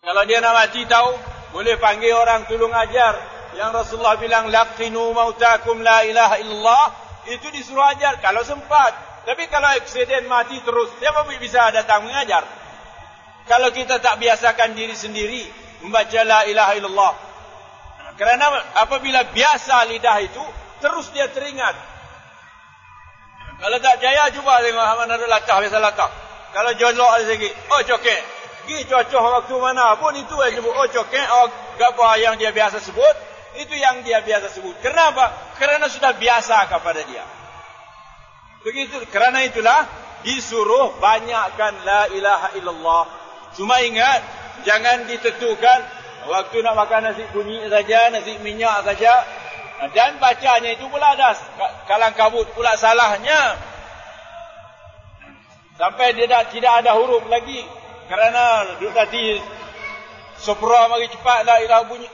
Kalau dia nak mati tahu, boleh panggil orang tolong ajar. Yang Rasulullah bilang, laqinu mautakum la ilaha illallah. Itu disuruh ajar kalau sempat. Tapi kalau aksiden mati terus, siapa bisa datang mengajar? Kalau kita tak biasakan diri sendiri membaca la ilaha illallah. Kerana apabila biasa lidah itu, terus dia teringat. Kalau tak jaya, cuba tengok mana ada lakah, biasa lakah. Kalau jolok ada sikit, oh cokek. Pergi cocok waktu mana pun itu yang sebut, oh cokek, oh apa yang dia biasa sebut, itu yang dia biasa sebut. Kenapa? Kerana sudah biasa kepada dia. Begitu, kerana itulah disuruh banyakkan la ilaha illallah. Cuma ingat, jangan ditentukan waktu nak makan nasi kunyit saja, nasi minyak saja. Dan bacanya itu pula ada kalang kabut pula salahnya. Sampai dia tidak ada huruf lagi. Kerana tadi sopra mari cepat la ilaha bunyi.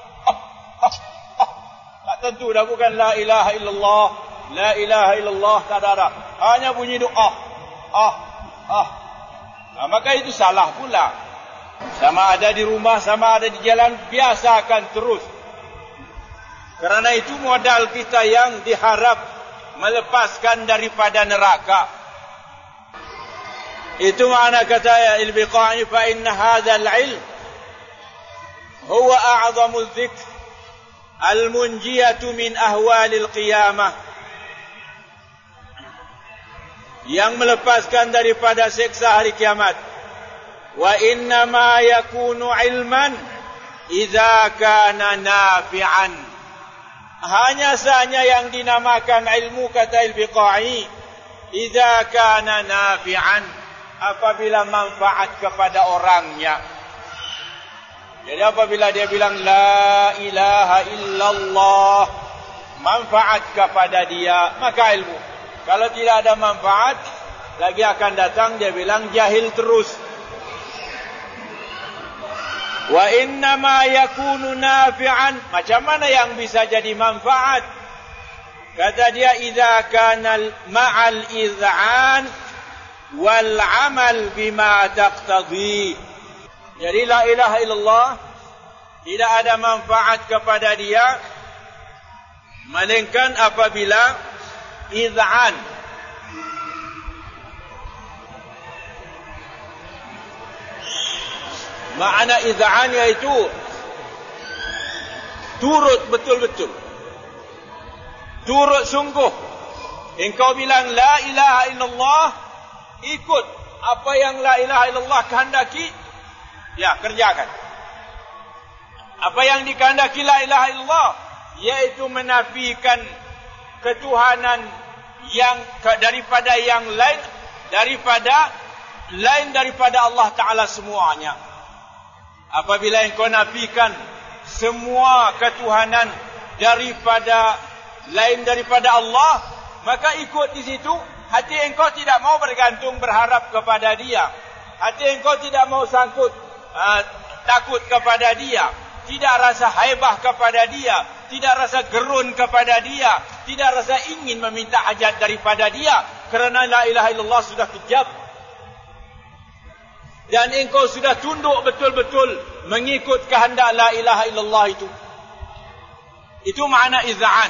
Tak tentu dah, bukan la ilaha illallah. La ilaha illallah tak ada. Hanya bunyi doa. Maka itu salah pula. Sama ada di rumah, sama ada di jalan, biasakan terus. Kerana itu modal kita yang diharap melepaskan daripada neraka. Itu makna kata al-Biqai, fa inna hadzal ilm huwa a'zamul dzikr al-munjiyatu min ahwalil qiyamah. Yang melepaskan daripada siksa hari kiamat. Wa inna ma yakunu ilman idza kana nafi'an. Hanya sahaja yang dinamakan ilmu, kata al-Biqai, idza kana nafi'an, apabila manfaat kepada orangnya. Jadi apabila dia bilang la ilaha illallah, manfaat kepada dia, maka ilmu. Kalau tidak ada manfaat, lagi akan datang dia bilang jahil terus. Wa inna ma yakunu nafi'an, macam mana yang bisa jadi manfaat? Kata dia, idza kana ma'al iz'an wal 'amal bima taqtadi. Jadi la ilaha illallah tidak ada manfaat kepada dia melainkan apabila iz'an, makna iz'an iaitu turut betul-betul, turut sungguh. Engkau bilang la ilaha illallah, ikut apa yang la ilaha illallah kehendaki, ya kerjakan. Apa yang dikehendaki la ilaha illallah, yaitu menafikan ketuhanan yang daripada yang lain, daripada Allah Ta'ala semuanya. Apabila engkau nafikan semua ketuhanan lain daripada Allah, maka ikut di situ. Hati engkau tidak mau bergantung, berharap kepada dia. Hati engkau tidak mau sangkut, takut kepada dia. Tidak rasa haibah kepada dia. Tidak rasa gerun kepada dia. Tidak rasa ingin meminta hajat daripada dia. Kerana la ilaha illallah sudah kejam. Dan engkau sudah tunduk betul-betul mengikut kehendak la ilaha illallah itu. Itu makna iz'an.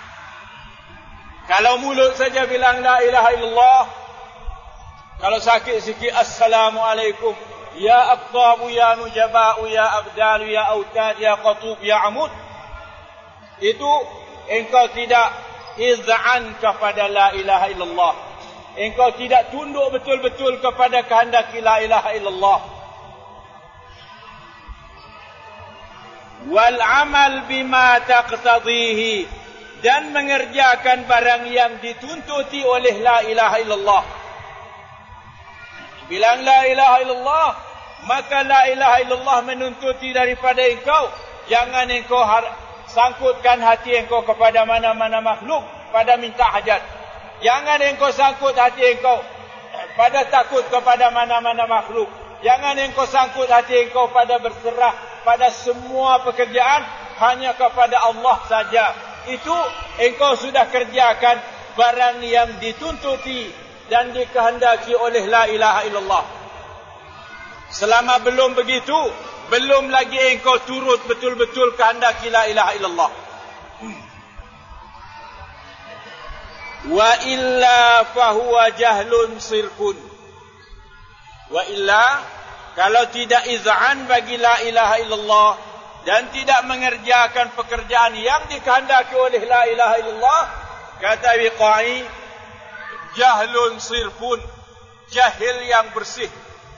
Kalau mulut saja bilang la ilaha illallah, kalau sakit sikit assalamualaikum, ya aqtabu, ya nujaba'u, ya abdalu, ya autad, ya qatub, ya amud, itu engkau tidak iz'an kepada la ilaha illallah. Engkau tidak tunduk betul-betul kepada kehendak la ilaha illallah. Wal amal bima taqtadihi, dan mengerjakan barang yang dituntuti oleh la ilaha illallah. Bilang la ilaha illallah, maka la ilaha illallah menuntuti daripada engkau, jangan engkau sangkutkan hati engkau kepada mana-mana makhluk pada minta hajat. Jangan engkau sangkut hati engkau pada takut kepada mana-mana makhluk. Jangan engkau sangkut hati engkau pada berserah pada semua pekerjaan hanya kepada Allah saja. Itu engkau sudah kerjakan barang yang dituntuti dan dikehendaki oleh la ilaha illallah. Selama belum begitu, belum lagi engkau turut betul-betul kehendak la ilaha illallah. Wa illa fahuwa jahlun sirfun. Wa illa, kalau tidak iz'an bagi la ilaha illallah dan tidak mengerjakan pekerjaan yang dikehendaki oleh la ilaha illallah, kata Wiqai, jahlun sirfun, jahil yang bersih.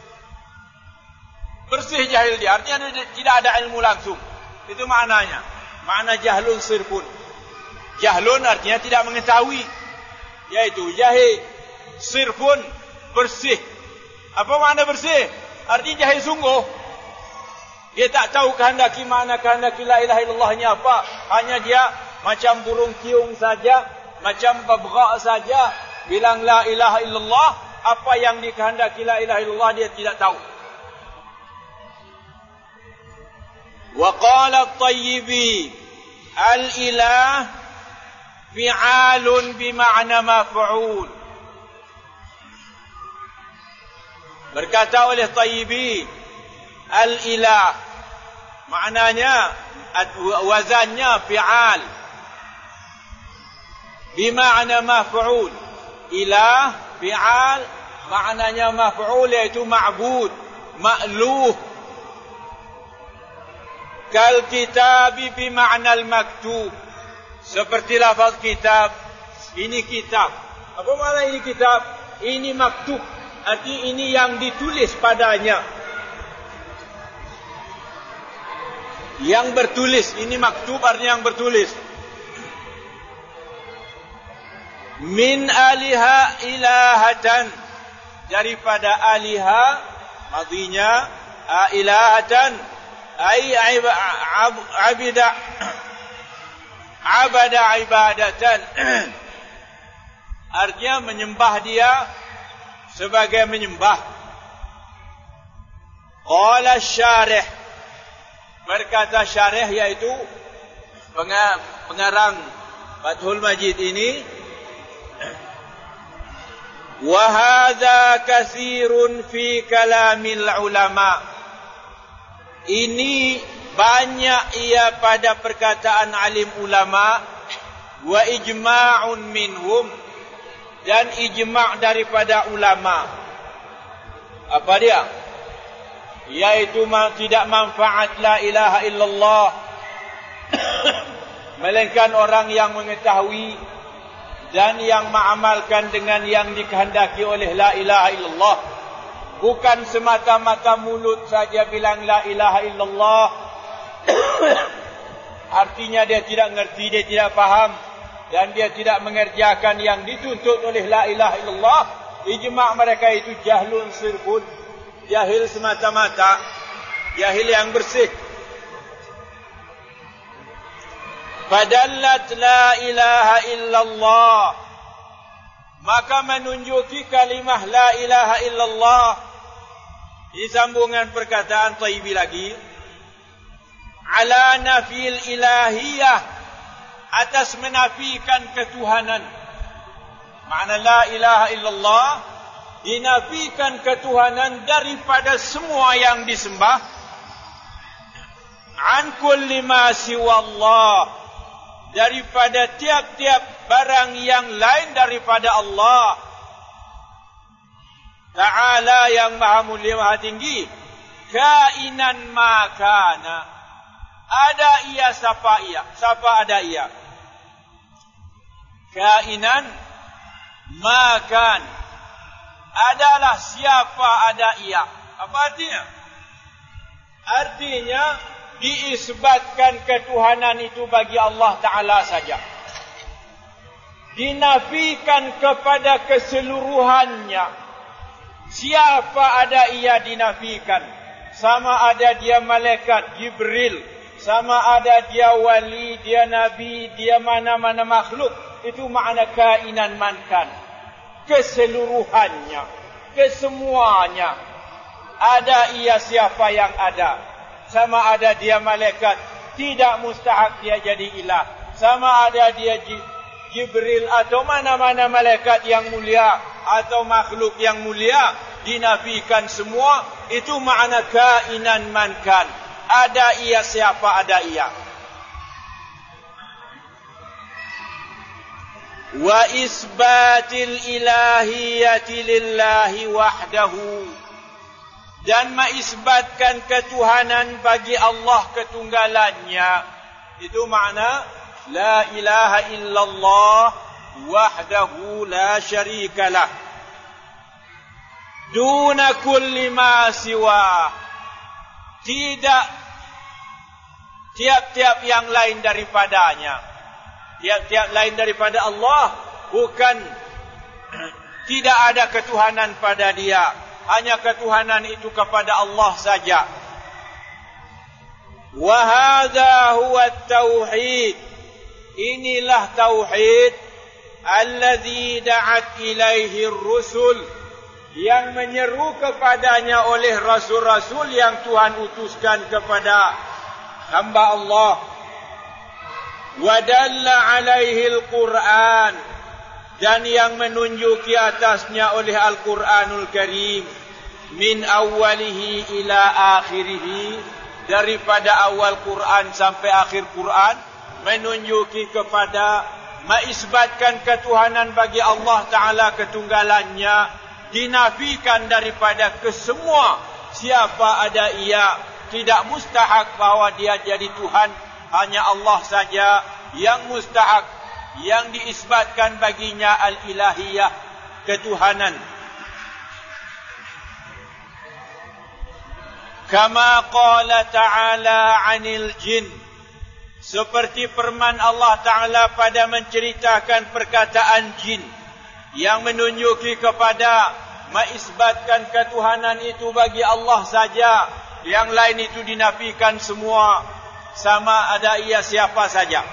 Bersih jahil dia, artinya tidak ada ilmu langsung. Itu maknanya. Makna jahlun sirfun. Jahlun artinya tidak mengetahui, yaitu jahil. Sirfun, bersih. Apa makna bersih? Artinya jahil sungguh. Dia tak tahu kehendaki makna kehendaki la ilaha illallahnya apa. Hanya dia macam burung kiung saja, macam babgha saja, bilang la ilaha illallah. Apa yang dikehendaki la ilaha illallah dia tidak tahu. Wa qala at-Tayyibi, al-ilah fi'alun bima'na maf'ul. Berkata oleh Tayyibi, al-ilah maknanya wazannya fi'al bima'na maf'ul. Ilah fi'al maknanya maf'ul, yaitu ma'bud, ma'luh. Kal kitabi bima'na al-maktub, seperti lafaz kitab. Ini kitab. Apa makna ini kitab? Ini maktub, arti ini yang ditulis padanya. Yang bertulis, ini maktub artinya yang bertulis. Min aliha ilahatan, daripada aliha, madinya ilahatan, ay abada ibadatan. Artinya menyembah dia sebagai menyembah. Qala syarih, berkata syarih, yaitu pengarang Fathul Majid ini, wa hadza katsirun fi kalamil ulama. Ini banyak ia pada perkataan alim ulama, wa ijma'un minhum, dan ijma' daripada ulama. Apa dia? Yaitu tidak manfaat la ilaha illallah melainkan orang yang mengetahui dan yang mengamalkan dengan yang dikehendaki oleh la ilaha illallah. Bukan semata-mata mulut saja bilang la ilaha illallah, artinya dia tidak mengerti, dia tidak faham, dan dia tidak mengerjakan yang dituntut oleh la ilaha illallah. Ijma' mereka itu jahlun sirfun, jahil semata-mata, jahil yang bersih. Fadallat la ilaha illallah, maka menunjuki kalimah la ilaha illallah. Disambungkan perkataan Tayyibi lagi, ala nafil ilahiyah, atas menafikan ketuhanan. Makna la ilaha illallah, dinafikan ketuhanan daripada semua yang disembah. An kulli ma siwallah, daripada tiap-tiap barang yang lain daripada Allah Ta'ala, yang maha mulia, maha tinggi. Kainan makana, ada ia siapa ia, siapa ada ia. Kainan makan, adalah siapa ada ia. Apa artinya? Artinya diisbatkan ketuhanan itu bagi Allah Ta'ala saja. Dinafikan kepada keseluruhannya. Siapa ada ia dinafikan. Sama ada dia malaikat Jibril, sama ada dia wali, dia nabi, dia mana-mana makhluk. Itu makna kainan mankan. Keseluruhannya, kesemuanya. Ada ia siapa yang ada. Sama ada dia malaikat, tidak mustahak dia jadi ilah. Sama ada dia Jibril atau mana-mana malaikat yang mulia atau makhluk yang mulia, dinafikan semua. Itu makna kainan mankan. Ada ia siapa ada ia. Wa isbatil ilahiyati lillahi wahdahu, dan mengisbatkan ketuhanan bagi Allah ketunggalannya. Itu makna la ilaha illallah wahdahu la syarikalah duna kulli ma siwa. Tidak tiap-tiap yang lain daripadanya. Tiap-tiap lain daripada Allah, bukan tidak ada ketuhanan pada dia, hanya ketuhanan itu kepada Allah saja. Wa hadza huwa at-tauhid, inilah tauhid alladzi da'at ilaihi ar-rusul, yang menyeru kepadanya oleh rasul-rasul yang Tuhan utuskan kepada hamba Allah. Wa dalla alaihi al-Quran, dan yang menunjuki atasnya oleh Al-Quranul Karim, min awwalihi ila akhirih, daripada awal Quran sampai akhir Quran, menunjuki kepada mengisbatkan ketuhanan bagi Allah Ta'ala ketunggalannya, dinafikan daripada kesemua siapa ada ia, tidak mustahak bahawa dia jadi Tuhan. Hanya Allah saja yang mustahak, yang diisbatkan baginya al-ilahiyah, ketuhanan. Kama qala ta'ala 'anil jin, seperti firman Allah Ta'ala pada menceritakan perkataan jin, yang menunjuki kepada mengisbatkan ketuhanan itu bagi Allah saja, yang lain itu dinafikan semua, sama ada ia siapa saja.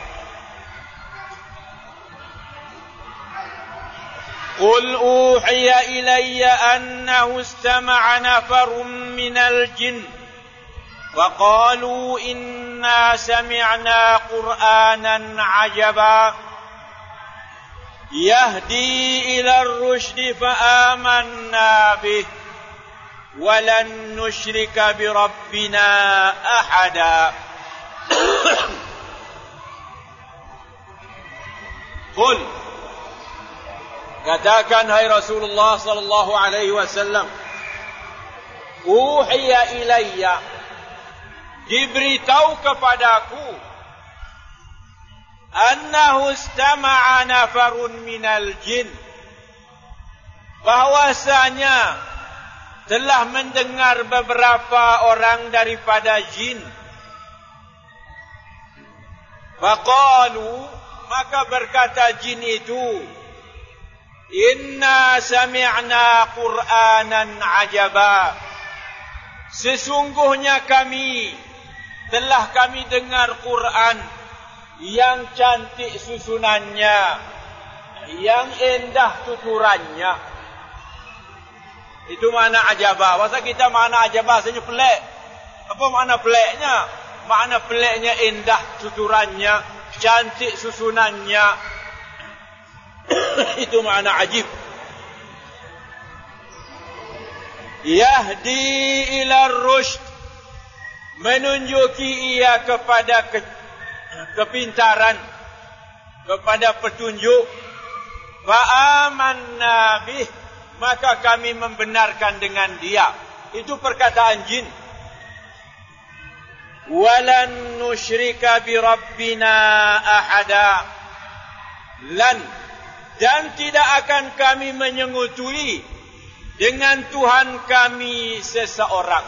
Qul uhiya ilayya annahu istama'a nafarun minal jin wa qalu inna sami'na qur'anan 'ajaba yahdi ila ar-rushdi fa amanna bih wa lan nusyrika bi rabbina ahada. Qul, katakan hai Rasulullah sallallahu alaihi wasallam, uhiya ilayya, diberitahu kepadaku, annahu istama'a nafarun minal jin, bahwasanya telah mendengar beberapa orang daripada jin. Faqalu, maka berkata jin itu, inna sami'na qur'anan ajaba, sesungguhnya kami telah dengar Quran yang cantik susunannya, yang indah tuturannya. Itu makna ajaba. Masa kita makna ajaba saja pelik. Apa makna peliknya? Makna peliknya indah tuturannya, cantik susunannya. Itu makna ajib. Yahdi ila rushd, menunjuki ia kepada kepintaran, kepada petunjuk. Fa amanna bih, maka kami membenarkan dengan dia. Itu perkataan jin. Walan nusyrika bi rabbina ahada, dan tidak akan kami menyengutui dengan Tuhan kami seseorang.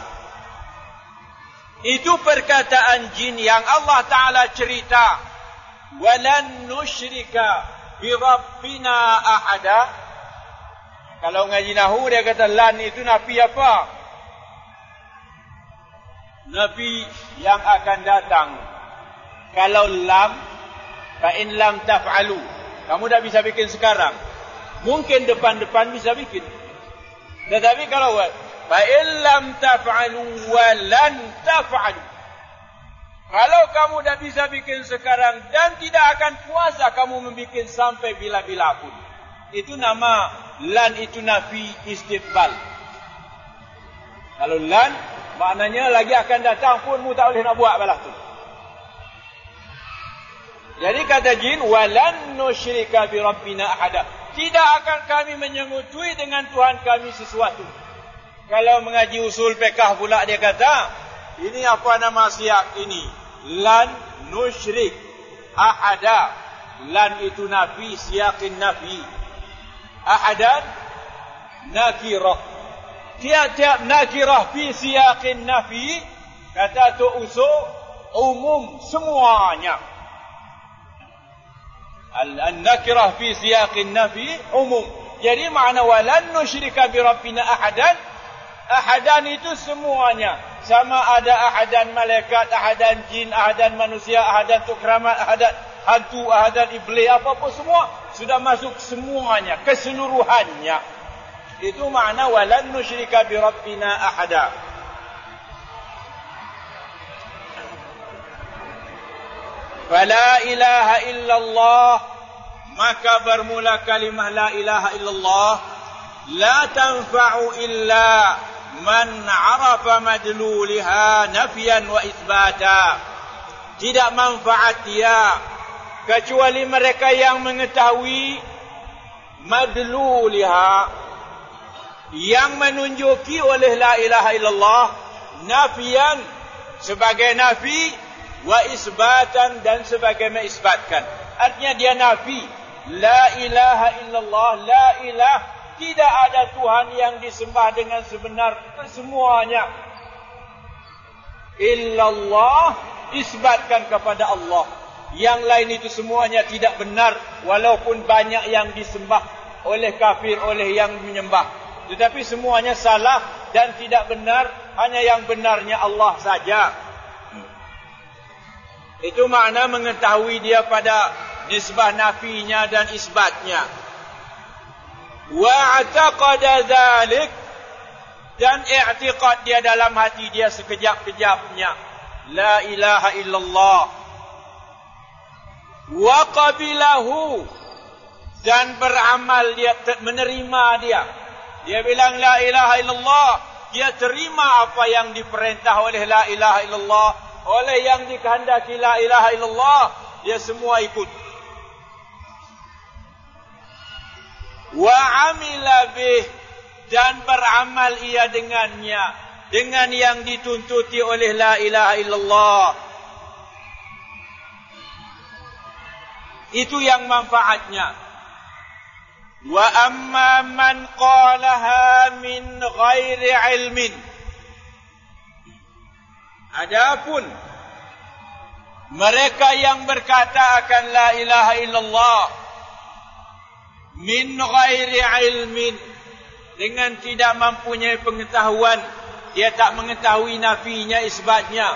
Itu perkataan jin yang Allah Ta'ala cerita. Walan nusyrika bi rabbina ahada. Kalau ngaji nahu dia kata lan itu nafi apa? Nafi yang akan datang. Kalau lam, fa in lam taf'alu, kamu dah bisa bikin sekarang. Mungkin depan-depan bisa bikin. Tetapi kalau fa in lam taf'alu wa lan taf'alu, kalau kamu dah bisa bikin sekarang dan tidak akan puasa kamu membikin sampai bila-bila pun. Itu nama lan, itu nafi istiqbal. Kalau lan, maknanya lagi akan datang pun mu tak boleh nak buat balas tu. Jadi kata jin, walan nusyrika bi rabbina ahada. Tidak akan kami menyengutui dengan Tuhan kami sesuatu. Kalau mengaji usul fiqh pula dia kata, ini apa nama siap ini? Lan nusyrik ahada. Lan itu nafi, siyaqin nafi. Ahadan nakirah. Tiap-tiap nakirah fi siyaqin nafi, kata tu usul umum semuanya. Al-nakirah fi siyaqin nafi umum. Jadi makna walan nusyrika bi rabbina ahadan. Ahadan itu semuanya. Sama ada ahadan malaikat, ahadan jin, ahadan manusia, ahadan tukramat, ahadan hantu, ahadan iblis, apa-apa semua sudah masuk semuanya, keseluruhannya. Itu makna walan nusyrika bi rabbina ahada. Fala ilaha illallah, maka bermula kalimah la ilaha illallah. La tanfa'u illa man arafa madluliha nafiyan wa isbata. Tidak manfaat dia kecuali mereka yang mengetahui madluliha, yang menunjuki oleh la ilaha illallah, nafiyan sebagai nafi, wa isbatan dan sebagai mengisbatkan. Artinya dia nafi, la ilaha illallah, la ilah, tidak ada Tuhan yang disembah dengan sebenar semuanya. Illallah, isbatkan kepada Allah. Yang lain itu semuanya tidak benar, walaupun banyak yang disembah oleh kafir, oleh yang menyembah. Tetapi semuanya salah dan tidak benar, hanya yang benarnya Allah saja. Itu makna mengetahui dia pada nisbah nafinya dan isbatnya. Wa'taqada dzalik, dan i'tiqad dia dalam hati dia sekejap-kejapnya, la ilaha illallah. Wa qabilahu, dan beramal dia, menerima dia. Dia bilang la ilaha illallah, dia terima apa yang diperintah oleh la ilaha illallah, oleh yang dikehendaki la ilaha illallah, dia semua ikut. Wa amila bih, dan beramal ia dengannya, dengan yang dituntuti oleh la ilaha illallah. Itu yang manfaatnya. Wa amma man qalaha min ghairi ilmin, adapun mereka yang berkata akan la ilaha illallah min ghairi ilmin, dengan tidak mempunyai pengetahuan, dia tak mengetahui nafinya, isbatnya.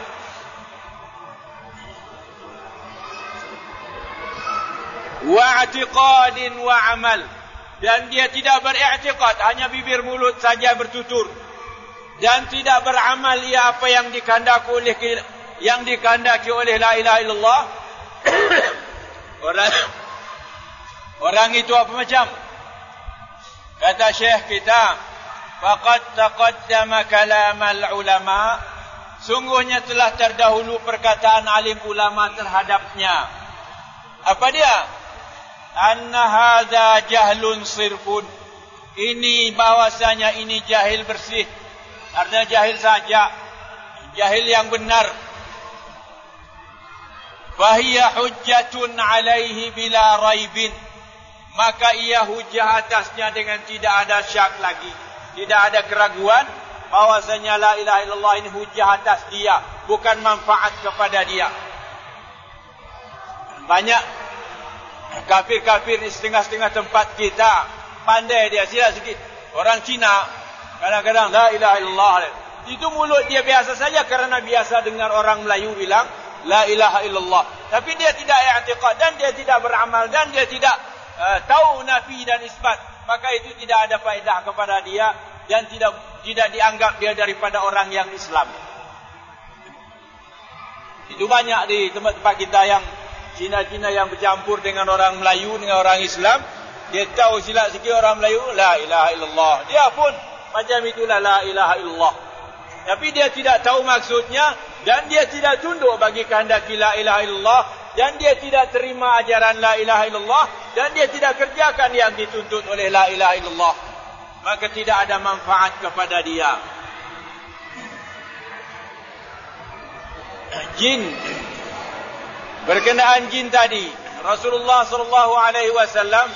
Wa i'tiqadin wa amal, dan dia tidak beriktikad, hanya bibir mulut saja bertutur, dan tidak beramal ia apa yang dikehendaki oleh la ilaha illallah. Orang itu apa macam? Kata syekh kita, faqad taqaddama kalamal ulama, sungguhnya telah terdahulu perkataan alim ulama terhadapnya. Apa dia? Anna hadza jahlun sirfun, ini bahwasanya ini jahil bersih, artinya jahil saja, jahil yang benar. Fahiya hujjatun alaihi bila raibin, maka ia hujah atasnya dengan tidak ada syak lagi, tidak ada keraguan bahwasanya la ilaha illallah ini hujah atas dia, bukan manfaat kepada dia. Banyak kafir-kafir di setengah-setengah tempat kita, pandai dia, silap sikit. Orang Cina kadang-kadang la ilaha illallah, itu mulut dia biasa saja kerana biasa dengar orang Melayu bilang la ilaha illallah, tapi dia tidak i'tiqad dan dia tidak beramal dan dia tidak tahu nafi dan isbat, maka itu tidak ada faedah kepada dia dan tidak dianggap dia daripada orang yang Islam. Itu banyak di tempat-tempat kita yang Cina-Cina yang bercampur dengan orang Melayu, dengan orang Islam. Dia tahu silap sikit orang Melayu, la ilaha illallah. Dia pun macam itulah la ilaha illallah. Tapi dia tidak tahu maksudnya, dan dia tidak tunduk bagi kehendak la ilaha illallah, dan dia tidak terima ajaran la ilaha illallah, dan dia tidak kerjakan yang dituntut oleh la ilaha illallah, maka tidak ada manfaat kepada dia. Jin, berkenaan jin tadi, Rasulullah sallallahu alaihi wasallam,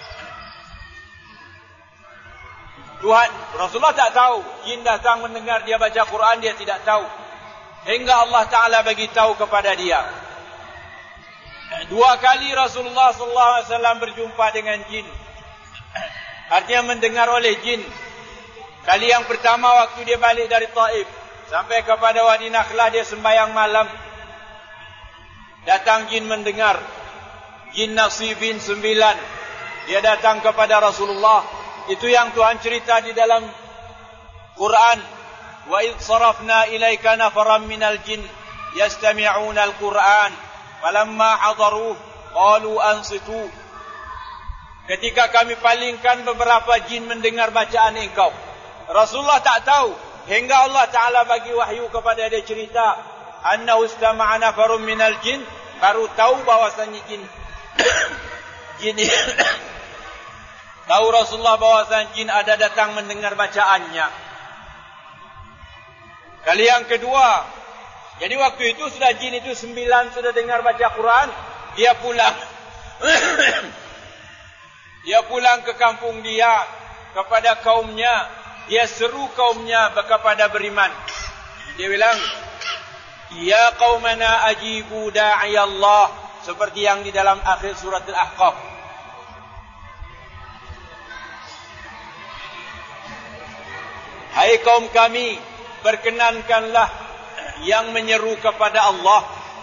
Rasulullah tak tahu jin datang mendengar dia baca Quran, dia tidak tahu, hingga Allah Ta'ala bagi tahu kepada dia. 2 kali Rasulullah sallallahu alaihi wasallam berjumpa dengan jin, artinya mendengar oleh jin. Kali yang pertama waktu dia balik dari Taif sampai kepada Wadi Nakhlah, dia sembahyang malam, datang jin mendengar. Jin Nasibin 9, dia datang kepada Rasulullah. Itu yang Tuhan cerita di dalam Quran. Wa idh sarafna ilaika nafaran minal jin yastami'una al-Quran falamma hadaruhu qalu ansitu. Ketika kami palingkan beberapa jin mendengar bacaan engkau, Rasulullah tak tahu hingga Allah Ta'ala bagi wahyu kepada dia cerita annahu istama'a nafarun minal jin, baru tahu bahawasanya jin tahu Rasulullah bahawasanya jin ada datang mendengar bacaannya. Kali yang kedua, jadi waktu itu sudah jin itu 9 sudah dengar baca Quran, dia pulang. Dia pulang ke kampung dia, kepada kaumnya, dia seru kaumnya kepada beriman. Dia bilang, ya qaumana ajibu da'i Allah, seperti yang di dalam akhir surat Al-Ahqaf. Hai kaum kami, perkenankanlah yang menyeru kepada Allah.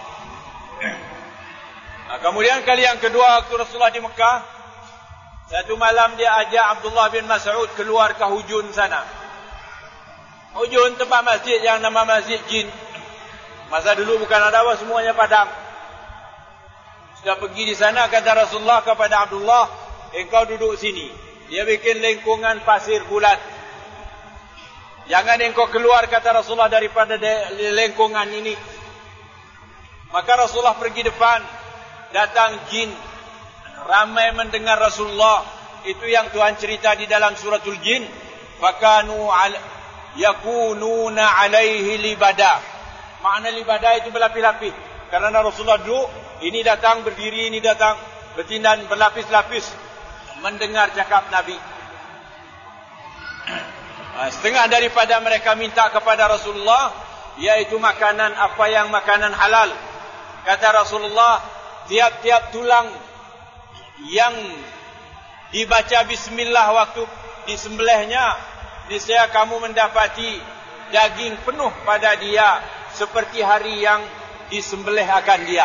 Nah, kemudian kali yang kedua waktu Rasulullah di Mekah, satu malam dia ajak Abdullah bin Mas'ud keluar ke hujun sana. Hujun tempat masjid yang nama Masjid Jin. Masa dulu bukan ada apa, semuanya padam. Sudah pergi di sana, kata Rasulullah kepada Abdullah, engkau duduk sini. Dia bikin lengkungan pasir bulat. Jangan engkau keluar, kata Rasulullah, daripada lengkungan ini. Maka Rasulullah pergi depan. Datang jin, ramai mendengar Rasulullah. Itu yang Tuhan cerita di dalam suratul Jin. Fakanu yakununa alaihi libada. Makna libada itu berlapis-lapis. Karena Rasulullah duduk, ini datang berdiri, ini datang bertindan berlapis-lapis mendengar cakap Nabi. Setengah daripada mereka minta kepada Rasulullah, yaitu makanan, apa yang makanan halal. Kata Rasulullah, tiap-tiap tulang yang dibaca bismillah waktu disembelihnya, niscaya kamu mendapati daging penuh pada dia, seperti hari yang disembelih akan dia.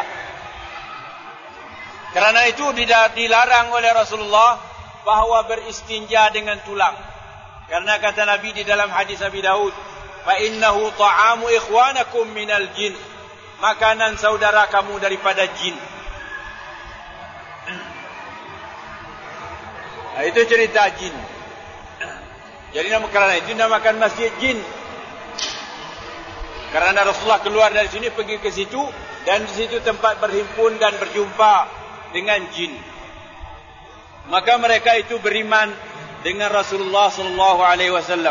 Kerana itu dilarang oleh Rasulullah bahawa beristinja dengan tulang. Karena kata Nabi di dalam hadis Abi Daud, fa innahu ta'amu ikhwanakum minal jin, makanan saudara kamu daripada jin. Nah, itu cerita jin. Jadi kerana itu namakan Masjid Jin. Karena Rasulullah keluar dari sini pergi ke situ, dan di situ tempat berhimpun dan berjumpa dengan jin. Maka mereka itu beriman dengan Rasulullah sallallahu alaihi wasallam.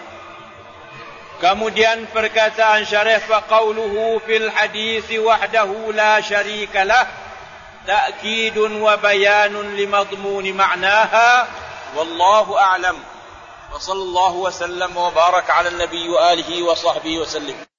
Kemudian perkataan syarih, fa qauluhu fil hadis wahdahu la syarika lah ta'kidun wa bayanun limadmun ma'naha wallahu a'lam. Wa sallallahu wa sallam wa baraka ala an-nabiy wa alihi wa sahbihi wa sallam.